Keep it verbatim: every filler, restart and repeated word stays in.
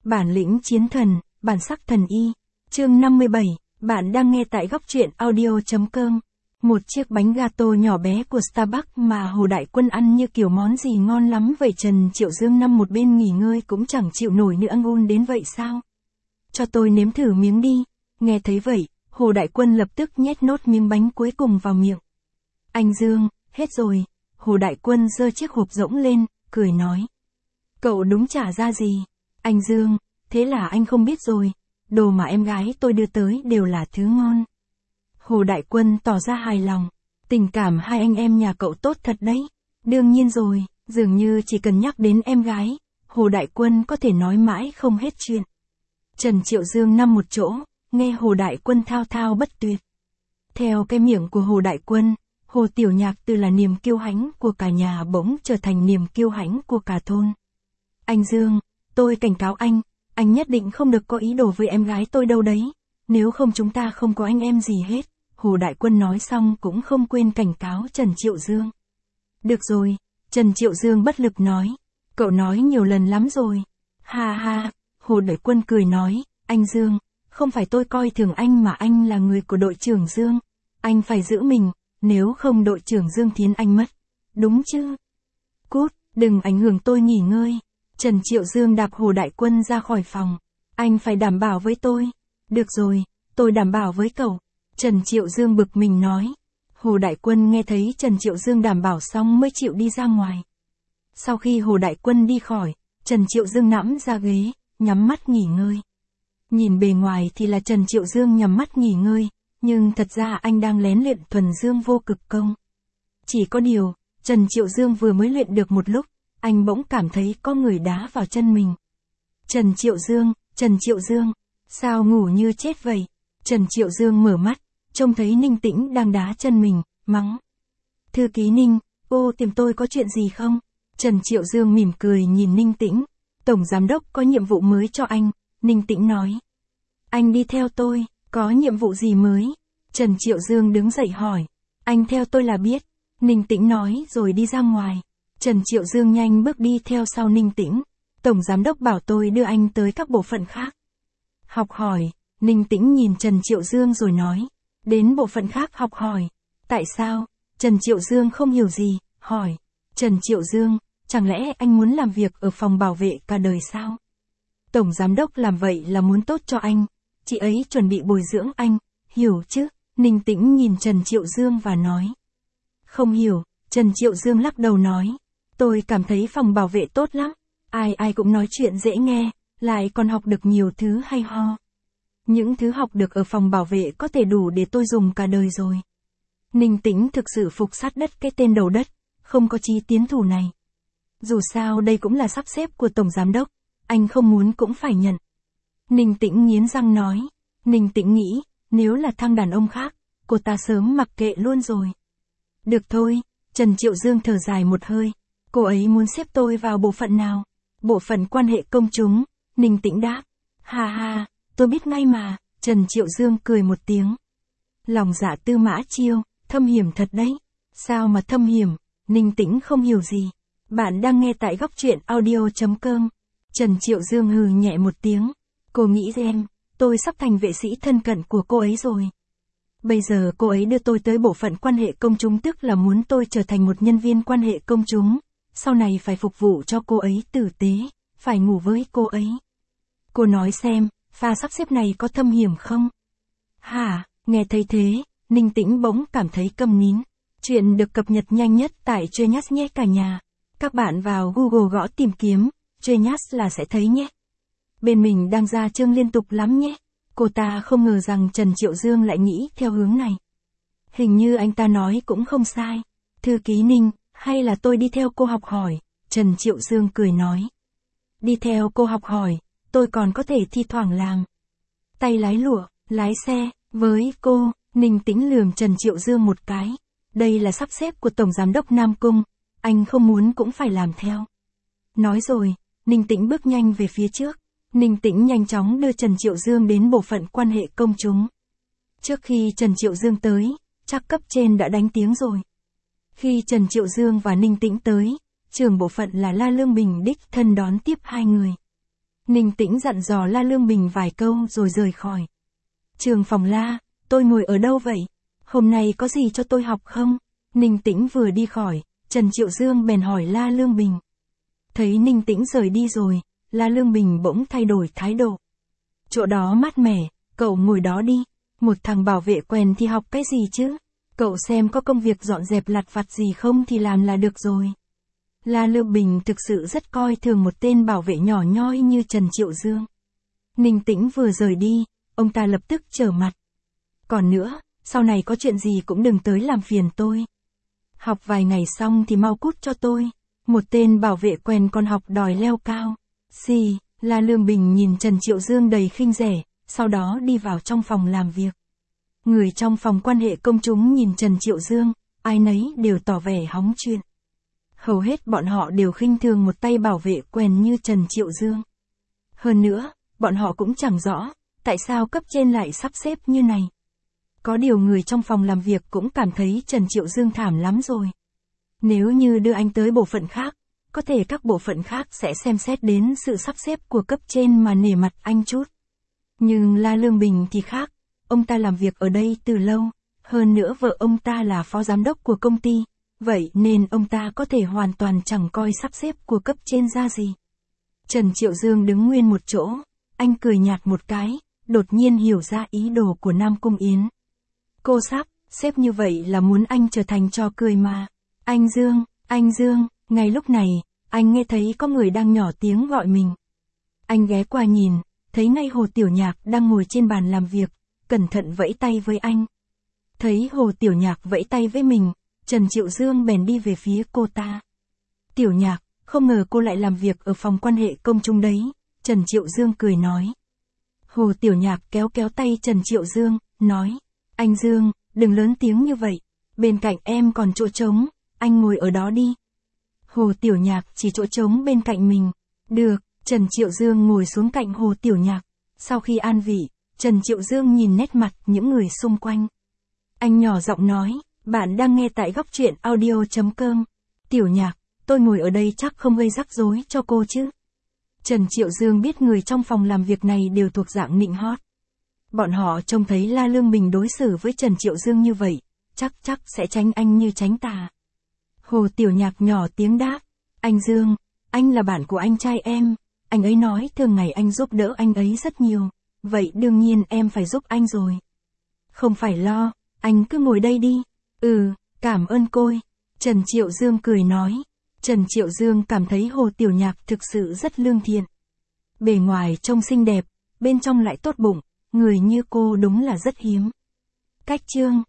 Bản lĩnh chiến thần, bản sắc thần y. Chương năm mươi bảy, bạn đang nghe tại góc truyện audio.com. Một chiếc bánh gato nhỏ bé của Starbucks mà Hồ Đại Quân ăn như kiểu món gì ngon lắm vậy. Trần Triệu Dương nằm một bên nghỉ ngơi cũng chẳng chịu nổi nữa, ngon đến vậy sao? Cho tôi nếm thử miếng đi. Nghe thấy vậy, Hồ Đại Quân lập tức nhét nốt miếng bánh cuối cùng vào miệng. Anh Dương, hết rồi. Hồ Đại Quân giơ chiếc hộp rỗng lên, cười nói. Cậu đúng chả ra gì. Anh Dương, thế là anh không biết rồi. Đồ mà em gái tôi đưa tới đều là thứ ngon. Hồ Đại Quân tỏ ra hài lòng. Tình cảm hai anh em nhà cậu tốt thật đấy. Đương nhiên rồi, dường như chỉ cần nhắc đến em gái, Hồ Đại Quân có thể nói mãi không hết chuyện. Trần Triệu Dương nằm một chỗ, nghe Hồ Đại Quân thao thao bất tuyệt. Theo cái miệng của Hồ Đại Quân, Hồ Tiểu Nhạc từ là niềm kiêu hãnh của cả nhà bỗng trở thành niềm kiêu hãnh của cả thôn. Anh Dương, tôi cảnh cáo anh, anh nhất định không được có ý đồ với em gái tôi đâu đấy. Nếu không chúng ta không có anh em gì hết. Hồ Đại Quân nói xong cũng không quên cảnh cáo Trần Triệu Dương. Được rồi, Trần Triệu Dương bất lực nói. Cậu nói nhiều lần lắm rồi. Ha ha, Hồ Đại Quân cười nói, anh Dương, không phải tôi coi thường anh mà anh là người của đội trưởng Dương. Anh phải giữ mình, nếu không đội trưởng Dương thiến anh mất. Đúng chứ? Cút, đừng ảnh hưởng tôi nghỉ ngơi. Trần Triệu Dương đạp Hồ Đại Quân ra khỏi phòng. Anh phải đảm bảo với tôi. Được rồi, tôi đảm bảo với cậu. Trần Triệu Dương bực mình nói. Hồ Đại Quân nghe thấy Trần Triệu Dương đảm bảo xong mới chịu đi ra ngoài. Sau khi Hồ Đại Quân đi khỏi, Trần Triệu Dương nằm ra ghế, nhắm mắt nghỉ ngơi. Nhìn bề ngoài thì là Trần Triệu Dương nhắm mắt nghỉ ngơi, nhưng thật ra anh đang lén luyện thuần dương vô cực công. Chỉ có điều, Trần Triệu Dương vừa mới luyện được một lúc, anh bỗng cảm thấy có người đá vào chân mình. Trần Triệu Dương, Trần Triệu Dương, sao ngủ như chết vậy? Trần Triệu Dương mở mắt, trông thấy Ninh Tĩnh đang đá chân mình, mắng. Thư ký Ninh, cô tìm tôi có chuyện gì không? Trần Triệu Dương mỉm cười nhìn Ninh Tĩnh. Tổng giám đốc có nhiệm vụ mới cho anh, Ninh Tĩnh nói. Anh đi theo tôi, có nhiệm vụ gì mới? Trần Triệu Dương đứng dậy hỏi. Anh theo tôi là biết. Ninh Tĩnh nói rồi đi ra ngoài. Trần Triệu Dương nhanh bước đi theo sau Ninh Tĩnh. Tổng giám đốc bảo tôi đưa anh tới các bộ phận khác. Học hỏi, Ninh Tĩnh nhìn Trần Triệu Dương rồi nói. Đến bộ phận khác học hỏi. Tại sao? Trần Triệu Dương không hiểu gì, hỏi. Trần Triệu Dương, chẳng lẽ anh muốn làm việc ở phòng bảo vệ cả đời sao? Tổng giám đốc làm vậy là muốn tốt cho anh. Chị ấy chuẩn bị bồi dưỡng anh, hiểu chứ? Ninh Tĩnh nhìn Trần Triệu Dương và nói. Không hiểu, Trần Triệu Dương lắc đầu nói. Tôi cảm thấy phòng bảo vệ tốt lắm. Ai ai cũng nói chuyện dễ nghe, lại còn học được nhiều thứ hay ho. Những thứ học được ở phòng bảo vệ có thể đủ để tôi dùng cả đời rồi. Ninh Tĩnh thực sự phục sát đất cái tên đầu đất, không có chí tiến thủ này. Dù sao đây cũng là sắp xếp của Tổng Giám Đốc, anh không muốn cũng phải nhận. Ninh Tĩnh nghiến răng nói. Ninh Tĩnh nghĩ, nếu là thằng đàn ông khác, cô ta sớm mặc kệ luôn rồi. Được thôi, Trần Triệu Dương thở dài một hơi. Cô ấy muốn xếp tôi vào bộ phận nào? Bộ phận quan hệ công chúng, Ninh Tĩnh đáp. Ha ha, tôi biết ngay mà, Trần Triệu Dương cười một tiếng. Lòng dạ Tư Mã Chiêu, thâm hiểm thật đấy. Sao mà thâm hiểm? Ninh Tĩnh không hiểu gì. Bạn đang nghe tại góc truyện audio.com. Trần Triệu Dương hừ nhẹ một tiếng. Cô nghĩ xem, tôi sắp thành vệ sĩ thân cận của cô ấy rồi. Bây giờ cô ấy đưa tôi tới bộ phận quan hệ công chúng, tức là muốn tôi trở thành một nhân viên quan hệ công chúng. Sau này phải phục vụ cho cô ấy tử tế, phải ngủ với cô ấy. Cô nói xem, pha sắp xếp này có thâm hiểm không? Hả, nghe thấy thế, Ninh Tĩnh bỗng cảm thấy câm nín. Chuyện được cập nhật nhanh nhất tại Genius nhé cả nhà. Các bạn vào Google gõ tìm kiếm, Genius là sẽ thấy nhé. Bên mình đang ra chương liên tục lắm nhé. Cô ta không ngờ rằng Trần Triệu Dương lại nghĩ theo hướng này. Hình như anh ta nói cũng không sai. Thư ký Ninh, hay là tôi đi theo cô học hỏi? Trần Triệu Dương cười nói. Đi theo cô học hỏi, tôi còn có thể thi thoảng làm tay lái lụa, lái xe, với cô. Ninh Tĩnh lườm Trần Triệu Dương một cái. Đây là sắp xếp của Tổng Giám đốc Nam Cung, anh không muốn cũng phải làm theo. Nói rồi, Ninh Tĩnh bước nhanh về phía trước. Ninh Tĩnh nhanh chóng đưa Trần Triệu Dương đến bộ phận quan hệ công chúng. Trước khi Trần Triệu Dương tới, chắc cấp trên đã đánh tiếng rồi. Khi Trần Triệu Dương và Ninh Tĩnh tới, trưởng bộ phận là La Lương Bình đích thân đón tiếp hai người. Ninh Tĩnh dặn dò La Lương Bình vài câu rồi rời khỏi. Trường phòng La, tôi ngồi ở đâu vậy? Hôm nay có gì cho tôi học không? Ninh Tĩnh vừa đi khỏi, Trần Triệu Dương bèn hỏi La Lương Bình. Thấy Ninh Tĩnh rời đi rồi, La Lương Bình bỗng thay đổi thái độ. Chỗ đó mát mẻ, cậu ngồi đó đi. Một thằng bảo vệ quèn thì học cái gì chứ? Cậu xem có công việc dọn dẹp lặt vặt gì không thì làm là được rồi. La Lương Bình thực sự rất coi thường một tên bảo vệ nhỏ nhoi như Trần Triệu Dương. Ninh Tĩnh vừa rời đi, ông ta lập tức trở mặt. Còn nữa, sau này có chuyện gì cũng đừng tới làm phiền tôi. Học vài ngày xong thì mau cút cho tôi. Một tên bảo vệ quèn còn học đòi leo cao. Xì, La Lương Bình nhìn Trần Triệu Dương đầy khinh rẻ, sau đó đi vào trong phòng làm việc. Người trong phòng quan hệ công chúng nhìn Trần Triệu Dương, ai nấy đều tỏ vẻ hóng chuyện. Hầu hết bọn họ đều khinh thường một tay bảo vệ quèn như Trần Triệu Dương. Hơn nữa, bọn họ cũng chẳng rõ, tại sao cấp trên lại sắp xếp như này. Có điều người trong phòng làm việc cũng cảm thấy Trần Triệu Dương thảm lắm rồi. Nếu như đưa anh tới bộ phận khác, có thể các bộ phận khác sẽ xem xét đến sự sắp xếp của cấp trên mà nể mặt anh chút. Nhưng La Lương Bình thì khác, ông ta làm việc ở đây từ lâu, hơn nữa vợ ông ta là phó giám đốc của công ty, vậy nên ông ta có thể hoàn toàn chẳng coi sắp xếp của cấp trên ra gì. Trần Triệu Dương đứng nguyên một chỗ, anh cười nhạt một cái, đột nhiên hiểu ra ý đồ của Nam Cung Yến. Cô sắp, xếp như vậy là muốn anh trở thành trò cười mà. Anh Dương, anh Dương, ngay lúc này, anh nghe thấy có người đang nhỏ tiếng gọi mình. Anh ghé qua nhìn, thấy ngay Hồ Tiểu Nhạc đang ngồi trên bàn làm việc, cẩn thận vẫy tay với anh. Thấy Hồ Tiểu Nhạc vẫy tay với mình, Trần Triệu Dương bèn đi về phía cô ta. Tiểu Nhạc, không ngờ cô lại làm việc ở phòng quan hệ công chúng đấy, Trần Triệu Dương cười nói. Hồ Tiểu Nhạc kéo kéo tay Trần Triệu Dương, nói, anh Dương, đừng lớn tiếng như vậy, bên cạnh em còn chỗ trống, anh ngồi ở đó đi. Hồ Tiểu Nhạc chỉ chỗ trống bên cạnh mình. Được, Trần Triệu Dương ngồi xuống cạnh Hồ Tiểu Nhạc. Sau khi an vị, Trần Triệu Dương nhìn nét mặt những người xung quanh. Anh nhỏ giọng nói, bạn đang nghe tại góc truyện audio chấm com. Tiểu Nhạc, tôi ngồi ở đây chắc không gây rắc rối cho cô chứ. Trần Triệu Dương biết người trong phòng làm việc này đều thuộc dạng nịnh hót. Bọn họ trông thấy La Lương Bình đối xử với Trần Triệu Dương như vậy, chắc chắc sẽ tránh anh như tránh tà. Hồ Tiểu Nhạc nhỏ tiếng đáp, anh Dương, anh là bạn của anh trai em, anh ấy nói thường ngày anh giúp đỡ anh ấy rất nhiều, vậy đương nhiên em phải giúp anh rồi. Không phải lo, anh cứ ngồi đây đi. Ừ, cảm ơn cô. Trần Triệu Dương cười nói. Trần Triệu Dương cảm thấy Hồ Tiểu Nhạc thực sự rất lương thiện. Bề ngoài trông xinh đẹp, bên trong lại tốt bụng, người như cô đúng là rất hiếm. Cách chương